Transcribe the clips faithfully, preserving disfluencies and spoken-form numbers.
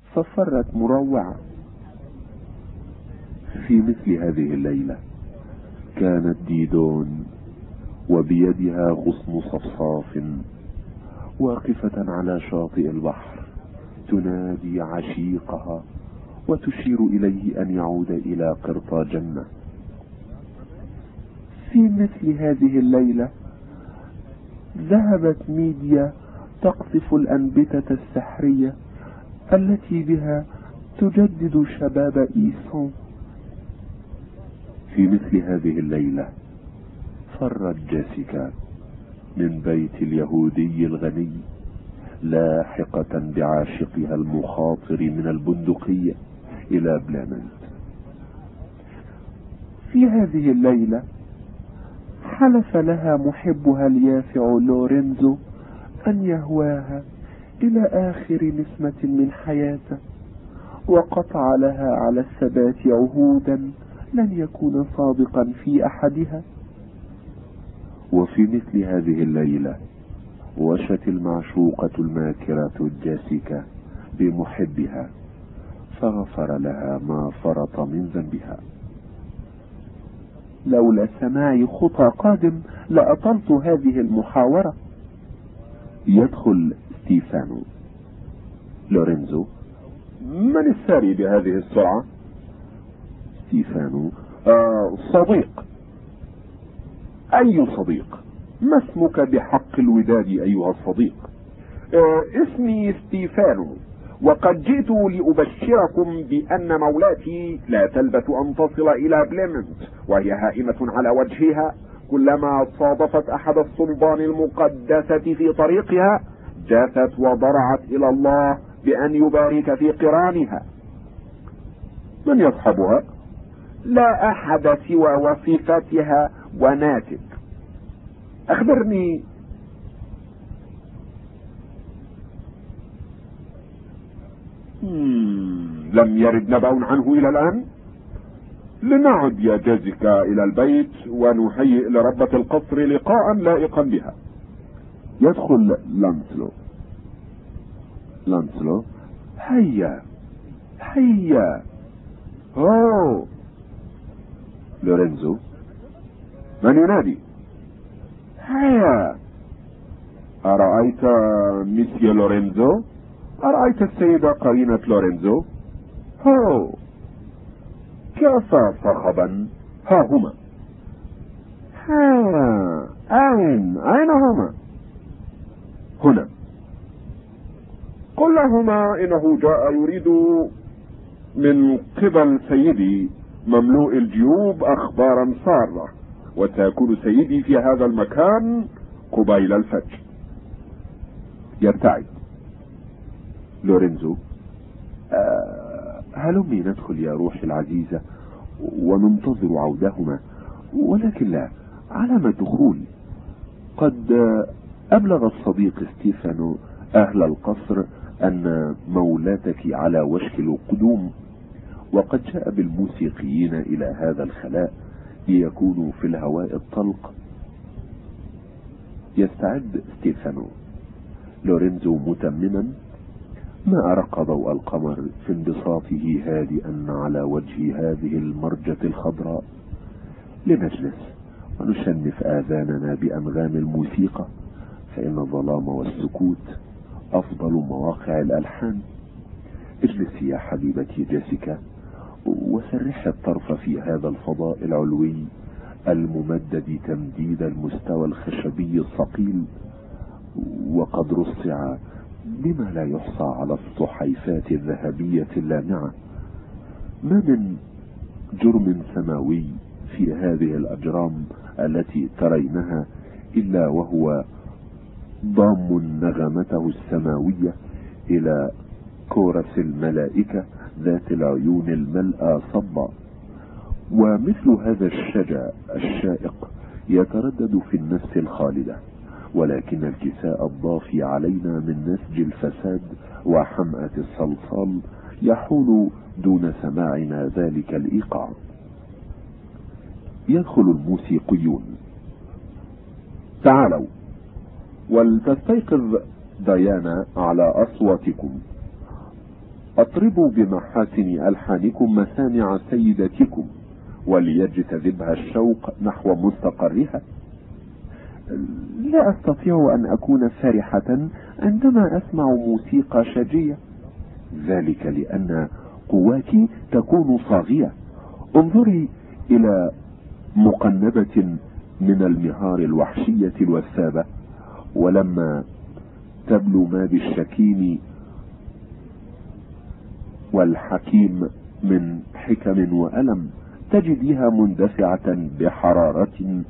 ففرت مروعة. في مثل هذه الليلة كانت ديدون وبيدها غصن صفصاف واقفة على شاطئ البحر تنادي عشيقها وتشير إليه أن يعود إلى قرطاجنة. في مثل هذه الليلة ذهبت ميديا تقطف الأنبتة السحرية التي بها تجدد شباب إيسون. في مثل هذه الليلة فرت جيسيكا من بيت اليهودي الغني لاحقة بعاشقها المخاطر من البندقية إلى بليمنت. في هذه الليلة حلف لها محبها اليافع لورينزو أن يهواها إلى آخر نسمة من حياته، وقطع لها على الثبات عهودا لن يكون صادقا في أحدها. وفي مثل هذه الليلة وشت المعشوقة الماكرة جيسيكا بمحبها فغفر لها ما فرط من ذنبها. لولا سماع خطى قادم لأطلت هذه المحاورة. يدخل ستيفانو. لورينزو: من الساري بهذه السرعة؟ ستيفانو: آه صديق. أي صديق؟ ما اسمك بحق الوداد أيها الصديق؟ آه اسمي ستيفانو، وقد جئت لأبشركم بأن مولاتي لا تلبث أن تصل إلى بليمنت وهي هائمة على وجهها. كلما صادفت أحد الصلبان المقدسة في طريقها جاثت وضرعت إلى الله بأن يبارك في قرانها. من يصحبها؟ لا أحد سوى وصفتها وناتك. أخبرني. لم يرد نبأ عنه إلى الآن؟ لنعد يا جيسيكا إلى البيت ونهيئ لربة القصر لقاء لائقا بها. يدخل لانسلو. لانسلو: هيا هيا. أوه. لورينزو: من ينادي؟ هيا. أرأيت ميسيو لورينزو؟ أرأيت السيدة قرينة لورينزو؟ هو كفى صخبا، ها هما. ها أين أين هما؟ هنا. قل لهما إنه جاء يريد من قبل سيدي مملوء الجيوب أخبارا سارة، وسيكون سيدي في هذا المكان قبيل الفجر. يبتعد. لورينزو: آه هلمي ندخل يا روحي العزيزة وننتظر عودهما، ولكن لا، على ما الدخول؟ قد أبلغ الصديق ستيفانو أهل القصر أن مولاتك على وشك القدوم، وقد جاء بالموسيقيين إلى هذا الخلاء ليكونوا في الهواء الطلق. يستعد ستيفانو. لورينزو متمما: ما أرق ضوء القمر في انبساطه هادئا على وجه هذه المرجة الخضراء. لنجلس ونشنف آذاننا بأنغام الموسيقى، فإن الظلام والسكوت أفضل مواقع الألحان. اجلسي يا حبيبتي جيسيكا وسرحي الطرف في هذا الفضاء العلوي الممدد تمديد المستوى الخشبي الثقيل، وقد رصع بما لا يحصى على الصحيفات الذهبية اللامعة. ما من جرم سماوي في هذه الأجرام التي ترينها إلا وهو ضام نغمته السماوية إلى كورس الملائكة ذات العيون الملأى صبا. ومثل هذا الشجع الشائق يتردد في النفس الخالدة، ولكن الكساء الضافي علينا من نسج الفساد وحمأة الصلصال يحول دون سماعنا ذلك الإيقاع. يدخل الموسيقيون. تعالوا ولتستيقظ ديانا على أصواتكم. اطربوا بمحاسن ألحانكم مسامع سيدتكم وليجتذبها الشوق نحو مستقرها. لا أستطيع أن أكون فرحة عندما أسمع موسيقى شجية، ذلك لأن قواتي تكون صاغية. انظري إلى مقنبة من المهار الوحشية الوثابة، ولما تبلو ما بالشكيم والحكيم من حكم وألم تجديها مندفعة بحرارة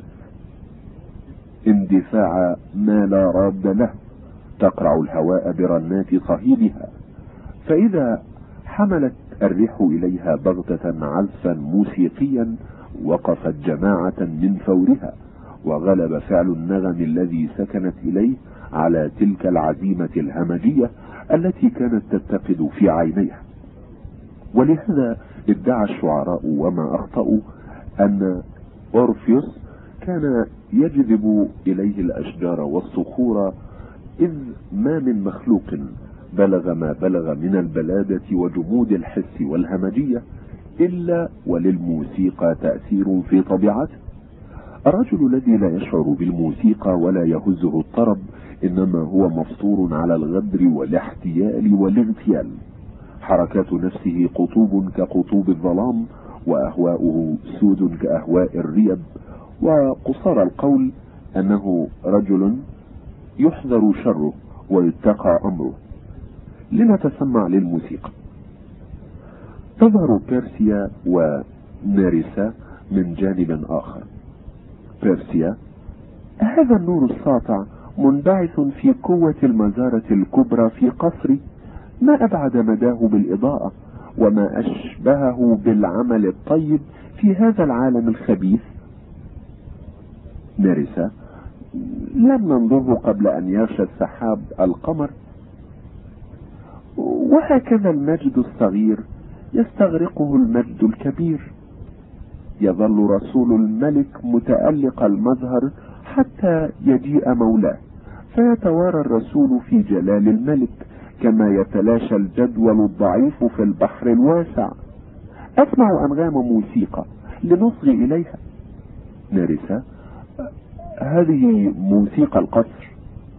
اندفاع ما لا راد له، تقرع الهواء برنات صهيلها، فإذا حملت الريح إليها بغتة عزفا موسيقيا وقفت جماعة من فورها، وغلب فعل النغم الذي سكنت إليه على تلك العزيمة الهمجية التي كانت تتقد في عينيها. ولهذا ادعى الشعراء وما أخطأوا أن أورفيوس كان يجذب إليه الأشجار والصخور، إذ ما من مخلوق بلغ ما بلغ من البلادة وجمود الحس والهمجية إلا وللموسيقى تأثير في طبيعته. الرجل الذي لا يشعر بالموسيقى ولا يهزه الطرب إنما هو مفطور على الغدر والاحتيال والاغتيال. حركات نفسه قطوب كقطوب الظلام، وأهواؤه سود كأهواء الريب، وقصار القول أنه رجل يحذر شره ويتقى أمره. لنتسمع للموسيقى. تظهر بيرسيا ونيريسا من جانب آخر. بيرسيا: هذا النور الساطع منبعث في قوة المزارة الكبرى في قصري، ما أبعد مداه بالإضاءة وما أشبهه بالعمل الطيب في هذا العالم الخبيث. نيريسا: لم ننظره قبل أن يغشى السحاب القمر، وهكذا المجد الصغير يستغرقه المجد الكبير. يظل رسول الملك متألق المظهر حتى يجيء مولاه، فيتوارى الرسول في جلال الملك كما يتلاشى الجدول الضعيف في البحر الواسع. أسمع أنغام موسيقى لنصغي إليها. نيريسا: هذه موسيقى القصر.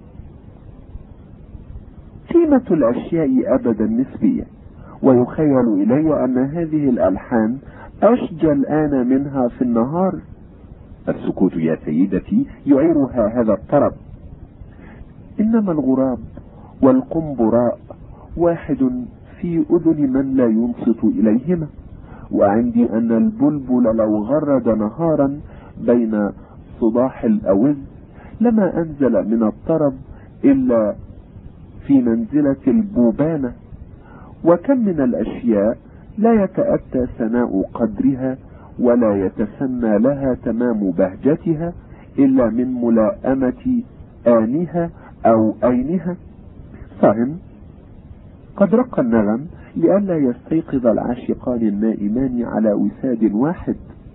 قيمة الأشياء أبدا نسبية، ويخيل إلي أن هذه الألحان أشجى الآن منها في النهار. السكوت يا سيدتي يعيرها هذا الطرب، إنما الغراب والقنبراء واحد في أذن من لا ينصت إليهما، وعندي أن البلبل لو غرد نهارا بين صداح الأوز لما أنزل من الطرب إلا في منزلة البوبانة. وكم من الأشياء لا يتأتى سناء قدرها ولا يتسنى لها تمام بهجتها إلا من ملائمة آنها أو أينها. فهم؟ قد رق النغم لئلا يستيقظ العاشقان النائمان على وساد واحد.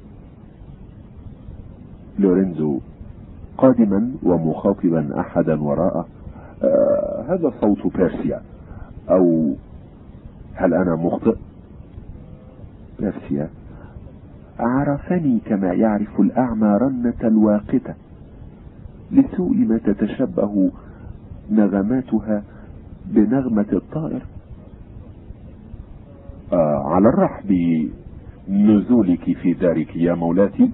لورينزو قادما ومخاطبا أحدا وراءه: آه هذا صوت بيرسيا، أو هل أنا مخطئ؟ بيرسيا: عرفني كما يعرف الأعمى رنة الواقتة، لسوء ما تتشبه نغماتها بنغمة الطائر. آه على الرحب نزولك في دارك يا مولاتي.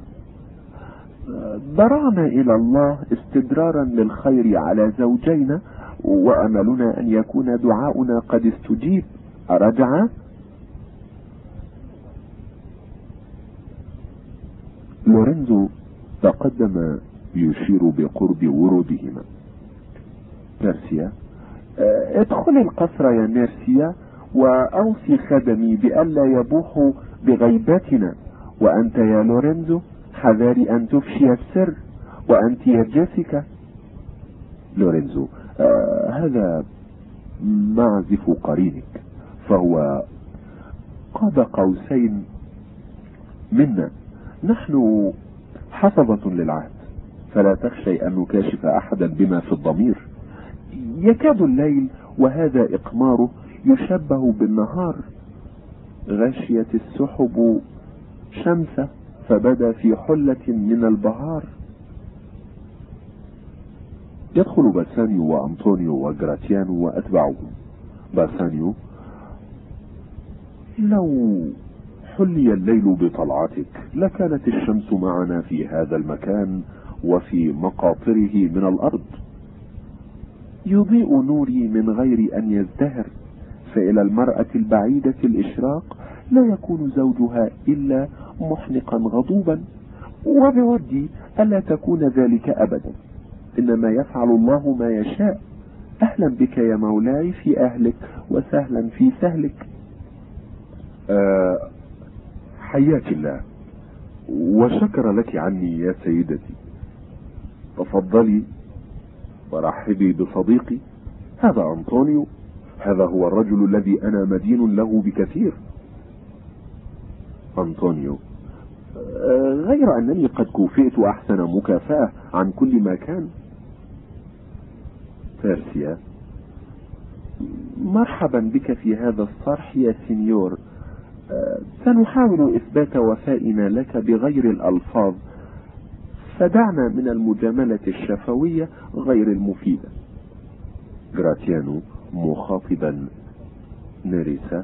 ضرعنا إلى الله استدرارا للخير على زوجينا، وأملنا أن يكون دعاؤنا قد استجيب. أرجع؟ لورينزو تقدم يشير بقرب ورودهما. بيرسيا: ادخل القصر يا نيرسيا، وأوصي خدمي بألا يبوحوا بغيبتنا. وأنت يا لورينزو حذاري أن تفشي السر، وأنت يا جيسيكا. لورينزو: آه هذا معزف قرينك، فهو قاب قوسين منا، نحن حفظة للعهد، فلا تخشي أن نكاشف أحدا بما في الضمير. يكاد الليل وهذا إقماره يشبه بالنهار. غشيت السحب شمسه فبدا في حلة من البهار. يدخل باسانيو وأنطونيو وغراتيانو وأتباعهم. باسانيو: لو حلي الليل بطلعتك لكانت الشمس معنا في هذا المكان وفي مقاطره من الأرض. يضيء نوري من غير أن يزدهر، فإلى المرأة البعيدة الإشراق لا يكون زوجها إلا محنقا غضوبا، وبودي ألا تكون ذلك أبدا، إنما يفعل الله ما يشاء. أهلا بك يا مولاي في أهلك وسهلا في سهلك. أه حياك الله وشكر لك عني يا سيدتي. تفضلي ورحبي بصديقي، هذا أنطونيو، هذا هو الرجل الذي أنا مدين له بكثير. أنطونيو: أه غير أنني قد كوفئت أحسن مكافأة عن كل ما كان. بيرسيا: مرحبا بك في هذا الصرح يا سينيور. أه سنحاول إثبات وفائنا لك بغير الألفاظ، فدعنا من المجاملة الشفوية غير المفيدة. غراتيانو مخاطبا نيريسا: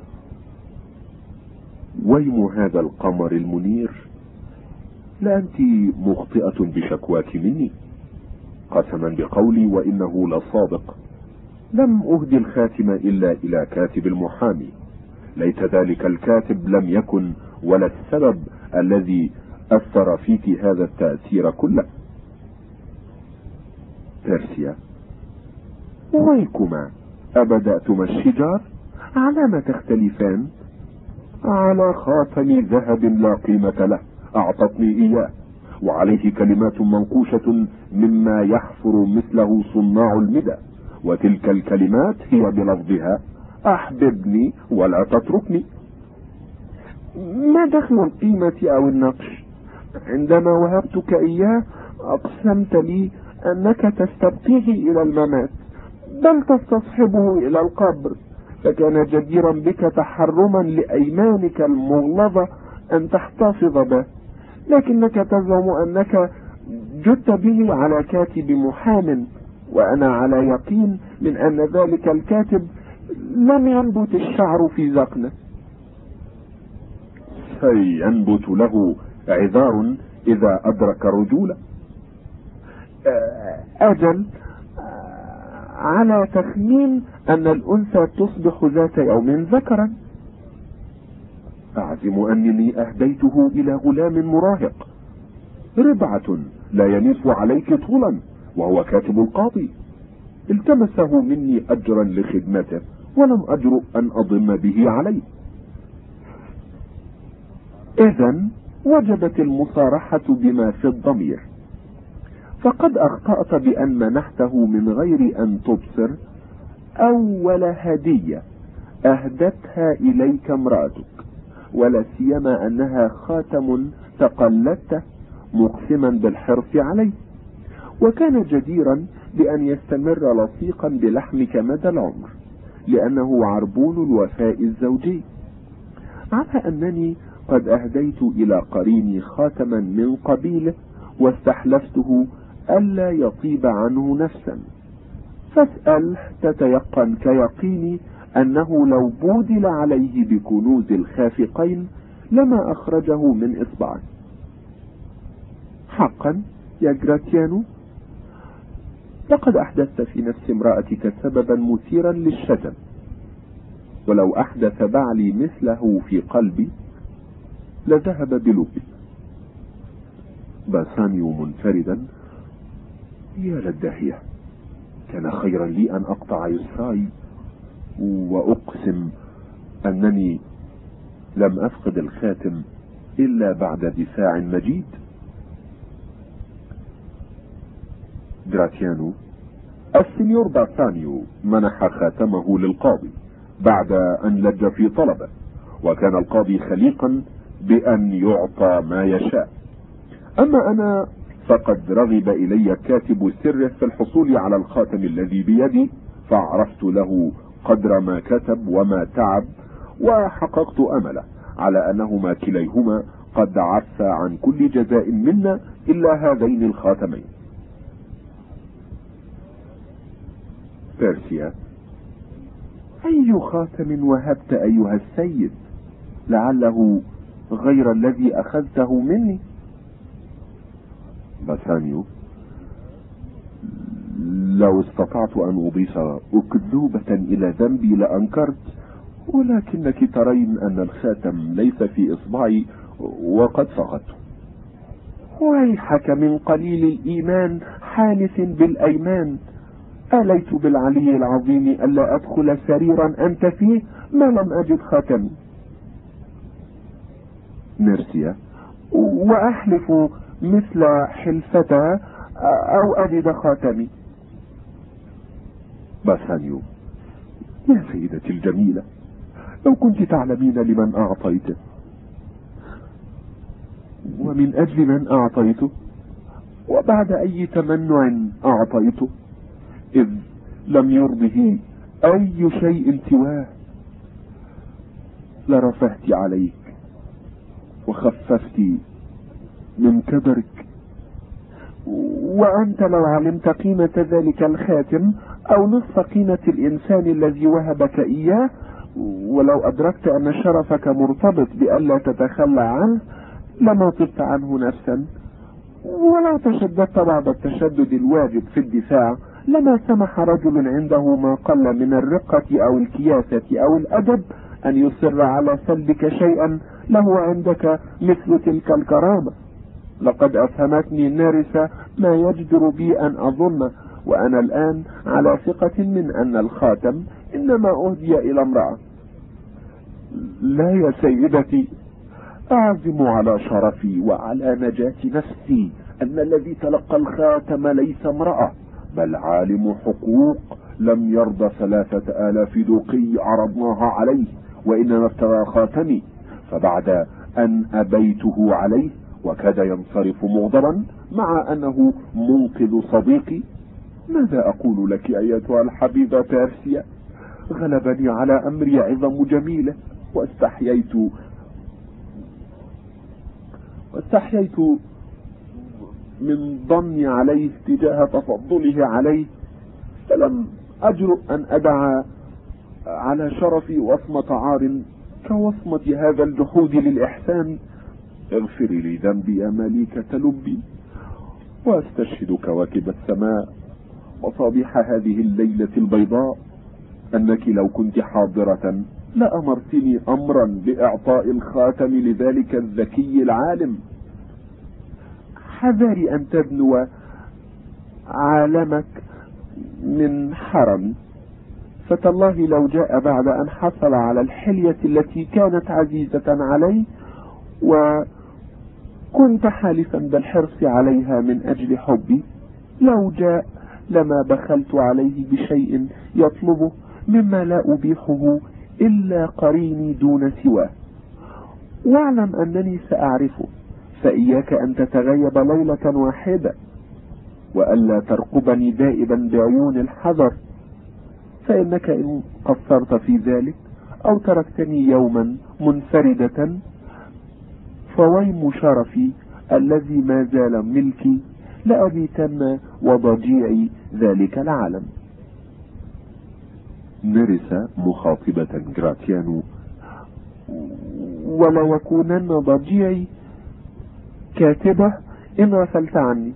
ويم هذا القمر المنير، لا أنت مخطئة بشكواك مني. قسما بقولي وإنه لصادق، لم أهدي الخاتم إلا إلى كاتب المحامي. ليت ذلك الكاتب لم يكن ولا السبب الذي أثر فيك هذا التأثير كله. بيرسيا: ويكما أبدأتما الشجار؟ على ما تختلفان؟ على خاتم ذهب لا قيمة له أعطتني إياه، وعليه كلمات منقوشة مما يحفر مثله صناع المدى، وتلك الكلمات هي بلفظها: أحببني ولا تتركني. ما دخل القيمة أو النقش؟ عندما وهبتك إياه أقسمت لي أنك تستبقيه إلى الممات، بل تستصحبه إلى القبر، فكان جديرا بك تحرما لأيمانك المغلظة أن تحتفظ به، لكنك تزعم أنك جدت به على كاتب محام، وأنا على يقين من أن ذلك الكاتب لم ينبت الشعر في ذقنه. سينبت له عذار إذا أدرك رجولة. أجل، على تخمين أن الأنثى تصبح ذات يوم ذكرا. أعزم أنني أهديته إلى غلام مراهق، ربعة لا ينف عليك طولا، وهو كاتب القاضي. التمسه مني أجرا لخدمته، ولم أجرؤ أن أضم به عليه. إذن وجبت المصارحة بما في الضمير، فقد أخطأت بأن منحته من غير أن تبصر أول هدية أهدتها إليك امرأتك، ولا سيما أنها خاتم تقلدته مقسما بالحرص عليه، وكان جديرا بأن يستمر لصيقا بلحمك مدى العمر، لأنه عربون الوفاء الزوجي. على أنني قد أهديت إلى قريني خاتما من قبيله، واستحلفته ألا يطيب عنه نفسا، فاسأل تتيقن كيقيني أنه لو بودل عليه بكنوز الخافقين لما أخرجه من إصبعه. حقا يا غراتيانو، لقد أحدثت في نفس امرأتك سببا مثيرا للشتم، ولو أحدث بعلي مثله في قلبي لذهب بلبي. باسانيو منفردا: يا للداهية، كان خيرا لي أن أقطع يسراي، وأقسم أنني لم أفقد الخاتم إلا بعد دفاع مجيد. غراتيانو: السنيور باسانيو منح خاتمه للقاضي بعد أن لج في طلبه، وكان القاضي خليقا بأن يعطى ما يشاء. أما أنا فقد رغب إلي كاتب سره في الحصول على الخاتم الذي بيدي، فعرفت له قدر ما كسب وما تعب، وحققت أمله على أنهما كليهما قد عفى عن كل جزاء منا إلا هذين الخاتمين. بيرسيا: أي خاتم وهبت أيها السيد؟ لعله غير الذي أخذته مني. باسانيو: لو استطعت أن أضيف أكذوبة إلى ذنبي لأنكرت، ولكنك ترين أن الخاتم ليس في إصبعي وقد فقدته. ويحك من قليل الإيمان حانث بالأيمان، أليت بالعلي العظيم ألا أدخل سريرا أنت فيه ما لم أجد خاتمي. ميرسيا: وأحلف مثل حلفتها أو أجد خاتمي. باسانيو: يا سيدتي الجميلة، لو كنت تعلمين لمن أعطيته ومن أجل من أعطيته وبعد أي تمنع أعطيته، إذ لم يرضه أي شيء سواه، لرفهت عليك وخففت من كبرك. وأنت لو علمت قيمة ذلك الخاتم أو نصف قيمة الإنسان الذي وهبك إياه، ولو أدركت أن شرفك مرتبط بألا تتخلى عنه، لما طبت عنه نفسا، ولو تشددت بعد التشدد الواجب في الدفاع، لما سمح رجل عنده ما قل من الرقة أو الكياسة أو الأدب أن يصر على سلبك شيئا له عندك مثل تلك الكرامة. لقد أفهمتني نارسة ما يجدر بي أن أظن، وأنا الآن على ثقة من أن الخاتم إنما أهدي إلى امرأة. لا يا سيدتي، أعزم على شرفي وعلى نجاة نفسي أن الذي تلقى الخاتم ليس امرأة، بل عالم حقوق لم يرضى ثلاثة آلاف دوقي عرضناها عليه وإنما ابتغى خاتمي، فبعد أن أبيته عليه وكاد ينصرف مغضبا مع أنه منقذ صديقي. ماذا أقول لك أيتها الحبيبة بيرسيا؟ غلبني على أمري عظم جميلة، واستحييت واستحييت من ظني عليه تجاه تفضله عليه، فلم أجرؤ أن أدع على شرفي وصمة عار كوصمة هذا الجحود للإحسان. اغفري لي ذنبي يا مليكة لبي، واستشهد كواكب السماء وصابيح هذه الليلة البيضاء أنك لو كنت حاضرة لأمرتني أمرا بإعطاء الخاتم لذلك الذكي العالم. حذري أن تدنو عالمك من حرم، فتالله لو جاء بعد أن حصل على الحلية التي كانت عزيزة عليه وكنت حالفا بالحرص عليها من أجل حبي، لو جاء لما بخلت عليه بشيء يطلبه مما لا أبيحه إلا قريني دون سواه. واعلم أنني سأعرفه، فإياك أن تتغيب ليلة واحدة، وألا ترقبني دائبا بعيون الحذر، فإنك إن قصرت في ذلك أو تركتني يوما منفردة فويم شرفي الذي ما زال ملكي لأبيتن وضجيعي ذلك العالم. نرس مخاطبة جراتيانو: ولو يكونن ضجيعي كاتبة إن غفلت عني.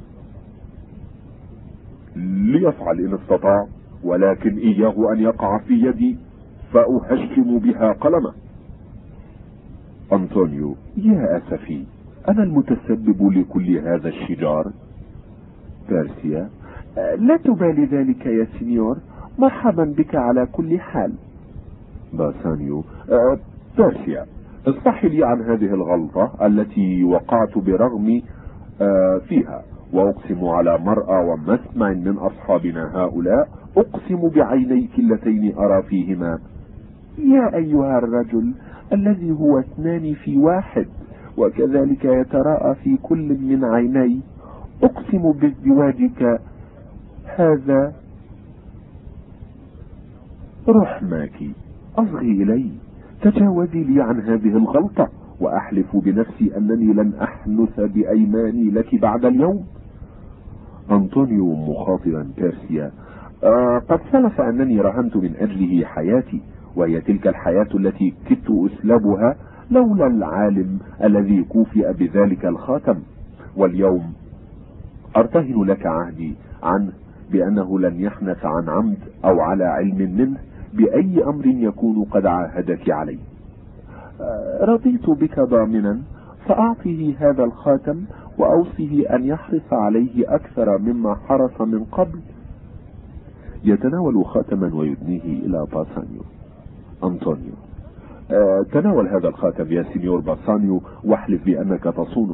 ليفعل إن استطاع، ولكن إياه أن يقع في يدي فأهشم بها قلمه. أنطونيو: يا أسفي، أنا المتسبب لكل هذا الشجار. بيرسيا: لا تبالي ذلك يا سينيور، مرحبا بك على كل حال. باسانيو: أه بيرسيا، اصفحي لي عن هذه الغلطة التي وقعت برغم أه فيها، وأقسم على مرأى ومسمع من أصحابنا هؤلاء، أقسم بعينيك اللتين أرى فيهما. يا أيها الرجل الذي هو اثنان في واحد وكذلك يتراءى في كل من عيني، أقسم بازدواجك هذا رحماك، أصغي إلي، تجاوزي لي عن هذه الغلطة، وأحلف بنفسي أنني لن أحنث بأيماني لك بعد اليوم. أنطونيو مخاطبا بيرسيا: آه قد سلف أنني رهنت من أجله حياتي، وهي تلك الحياة التي كدت أسلبها لولا العالم الذي كوفئ بذلك الخاتم. واليوم أرتهن لك عهدي عنه بأنه لن يحنث عن عمد أو على علم منه بأي أمر يكون قد عاهدك عليه. آه رضيت بك ضامنا، فأعطه هذا الخاتم وأوصه أن يحرص عليه أكثر مما حرص من قبل. يتناول خاتما ويدنيه إلى باسانيو. أنطونيو: آه تناول هذا الخاتم يا سينيور باسانيو، واحلف بأنك تصونه.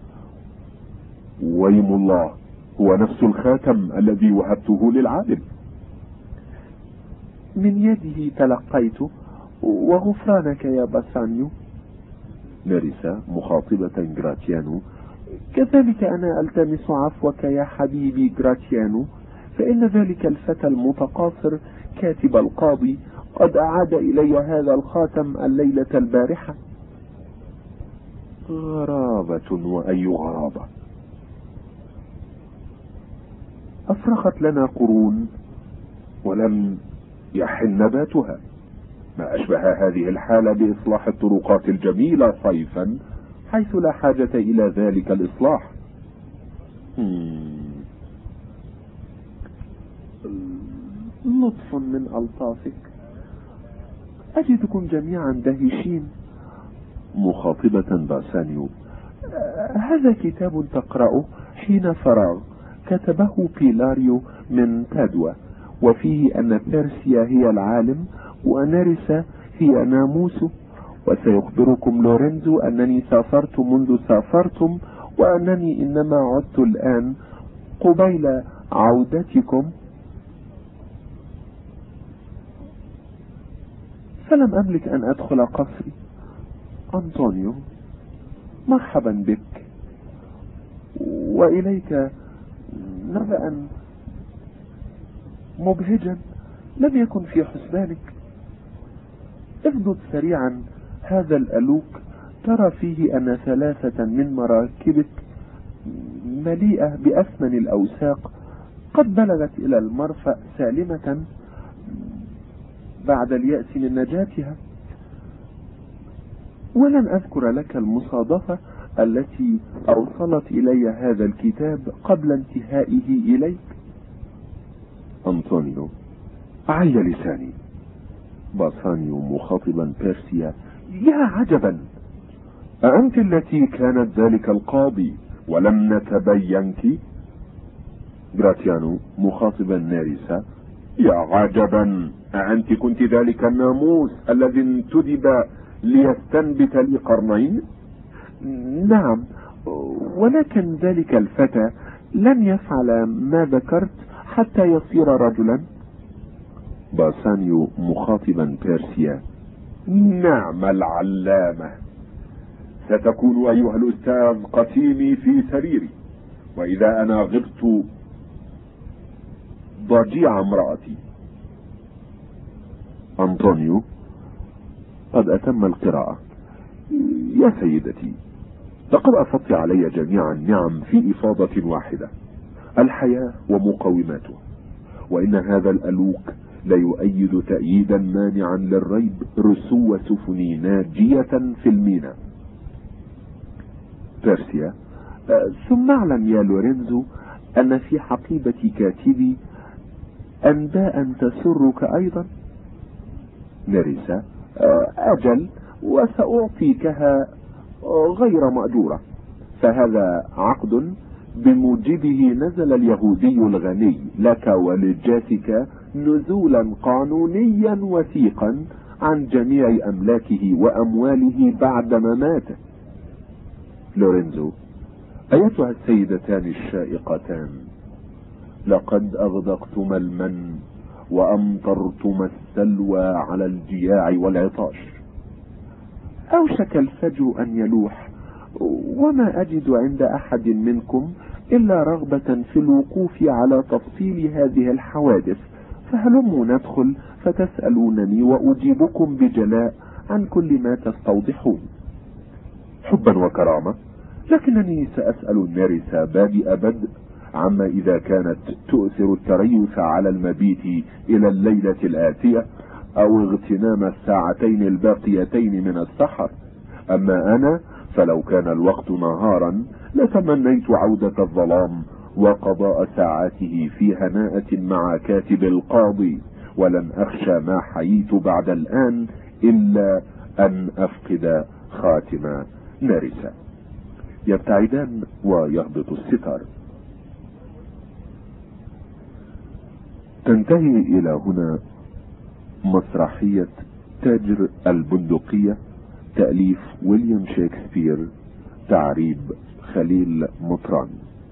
ويم الله، هو نفس الخاتم الذي وهبته للعالم. من يده تلقيته، وغفرانك يا باسانيو. نيريسا مخاطبة جراتيانو: كذلك أنا ألتمس عفوك يا حبيبي جراتيانو، فإن ذلك الفتى المتقاصر كاتب القاضي قد أعاد إلي هذا الخاتم الليلة البارحة. غرابة وأي غرابة! أفرخت لنا قرون ولم يحن نباتها. ما أشبه هذه الحالة بإصلاح الطرقات الجميلة صيفا، حيث لا حاجة إلى ذلك الإصلاح. لطف من ألطافك، أجدكم جميعا دهشين. مخاطبة باسانيو: هذا كتاب تقرأه حين فراغ، كتبه بيلاريو من بادوا، وفيه أن بيرسيا هي العالم ونيريسا هي ناموسه، وسيخبركم لورينزو أنني سافرت منذ سافرتم، وأنني إنما عدت الآن قبيل عودتكم، فلم أملك أن أدخل قصري. أنطونيو: مرحبا بك، وإليك نبأ مبهجا لم يكن في حسبانك. اغضض سريعا هذا الألوك، ترى فيه أن ثلاثة من مراكبك مليئة بأثمن الأوساق قد بلغت إلى المرفأ سالمة بعد اليأس من نجاتها، ولن أذكر لك المصادفة التي أوصلت إلي هذا الكتاب قبل انتهائه إليك. أنطونيو: عي لساني. باسانيو مخاطبا بيرسيا: يا عجبا، أأنت التي كانت ذلك القاضي ولم نتبينك؟ جراتيانو مخاطبا نيريسا: يا عجبا، أأنت كنت ذلك الناموس الذي انتدب ليستنبت لي قرنين؟ نعم، ولكن ذلك الفتى لن يفعل ما ذكرت حتى يصير رجلا. باسانيو مخاطبا بيرسيا: نعم العلامة، ستكون أيها الأستاذ قسيمي في سريري، وإذا أنا غبت ضجيع امرأتي. أنطونيو: قد أتم القراءة. يا سيدتي، لقد أفضت علي جميع النعم في إفاضة واحدة، الحياة ومقوماتها، وإن هذا الألوك لا يؤيد تأييدا مانعا للريب رسو سفني ناجية في الميناء. بيرسيا: أه ثم اعلم يا لورينزو أن في حقيبة كاتبي أنباء تسرك أيضا. نيريسا: أه أجل، وسأعطيكها غير مأجورة، فهذا عقد بموجبه نزل اليهودي الغني لك ولجاتك نزولا قانونيا وثيقا عن جميع أملاكه وأمواله بعدما مات. لورينزو: أيتها السيدتان الشائقتان، لقد أغدقتما المن وأمطرتما السلوى على الجياع والعطاش. أوشك الفجر أن يلوح، وما أجد عند أحد منكم إلا رغبة في الوقوف على تفصيل هذه الحوادث فهلموا ندخل فتسألونني وأجيبكم بجلاء عن كل ما تستوضحون. حبا وكرامة، لكنني سأسأل النارسة بادئ بدء عما إذا كانت تؤثر التريث على المبيت إلى الليلة الآتية أو اغتنام الساعتين الباقيتين من السحر. أما أنا فلو كان الوقت نهارا لتمنيت عودة الظلام وقضاء ساعاته في هناءة مع كاتب القاضي، ولن أخشى ما حييت بعد الآن إلا أن أفقد خاتم نارسة. يبتعدان ويهبط الستار. تنتهي إلى هنا مسرحية تاجر البندقية، تأليف ويليام شكسبير، تعريب خليل مطران.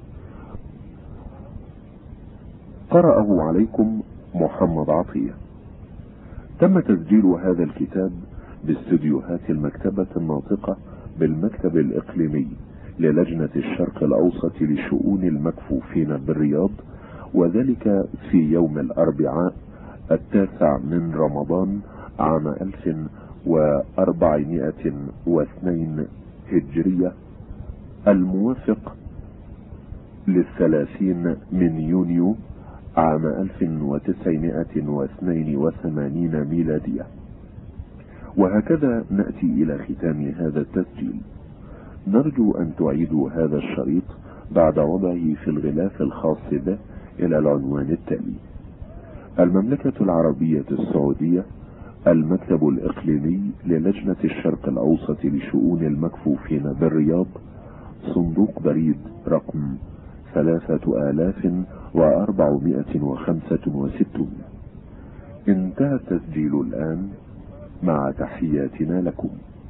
قرأه عليكم محمد عطية. تم تسجيل هذا الكتاب باستديوهات المكتبة الناطقة بالمكتب الإقليمي للجنة الشرق الأوسط لشؤون المكفوفين بالرياض، وذلك في يوم الأربعاء التاسع من رمضان عام ألف وأربعمائة واثنين هجرية، الموافق للثلاثين من يونيو عام ألف وتسعمائة واثنين وثمانين ميلادية. وهكذا نأتي إلى ختام هذا التسجيل. نرجو أن تعيدوا هذا الشريط بعد وضعه في الغلاف الخاص به إلى العنوان التالي: المملكة العربية السعودية، المكتب الإقليمي للجنة الشرق الأوسط لشؤون المكفوفين بالرياض، صندوق بريد رقم ثلاثة آلاف وأربعمائة وخمسة وستون. انتهى التسجيل الآن، مع تحياتنا لكم.